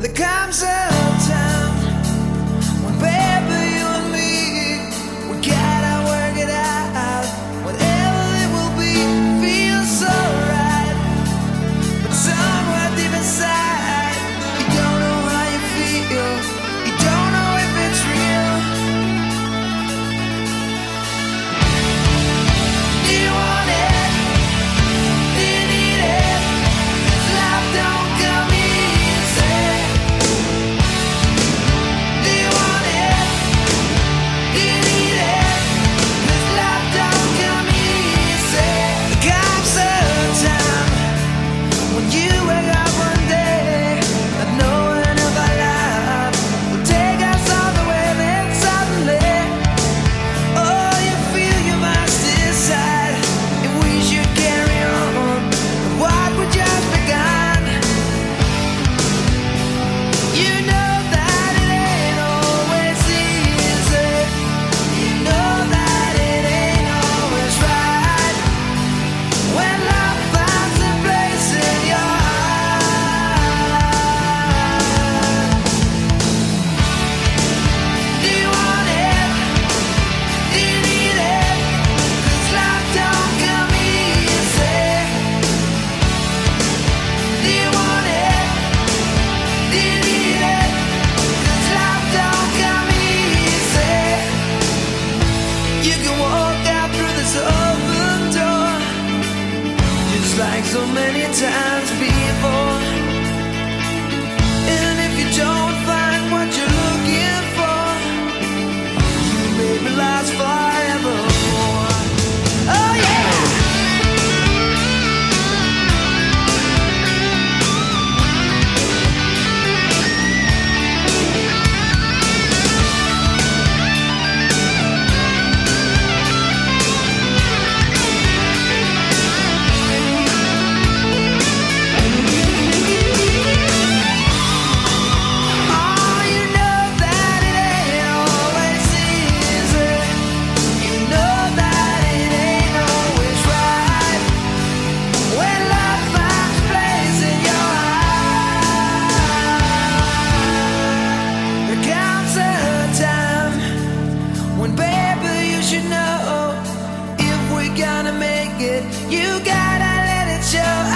There comes a time when, baby, you and me, we gotta work it out. Whatever it will be feels so right, but somewhere deep inside, you don't know how you feel. You don't know if it's real. Do you want it? Do you need it? 'Cause life don't come easy. Do you want it? Do you need it? 'Cause life don't come easy. There comes a time when you wake up one day, not knowing if our life will take us all the way. Then suddenly, oh, you feel you must decide if we should carry on what we just begun. You know that it ain't always easy. You know that it ain't always right. When love finds a place in your heart. Do you want it? Do you need it? 'Cause life don't come easy. Do you want it? Do you need it? 'Cause life don't come easy. You can walk out through this open door, just like so many times before. And if you don't find what you're looking for, you may be lost forevermore. Oh yeah! Oh, you know that it ain't always easy. You know that it ain't always right. When love finds place in your heart. There comes a time when, baby, you should know if we're gonna make it. You gotta let it show.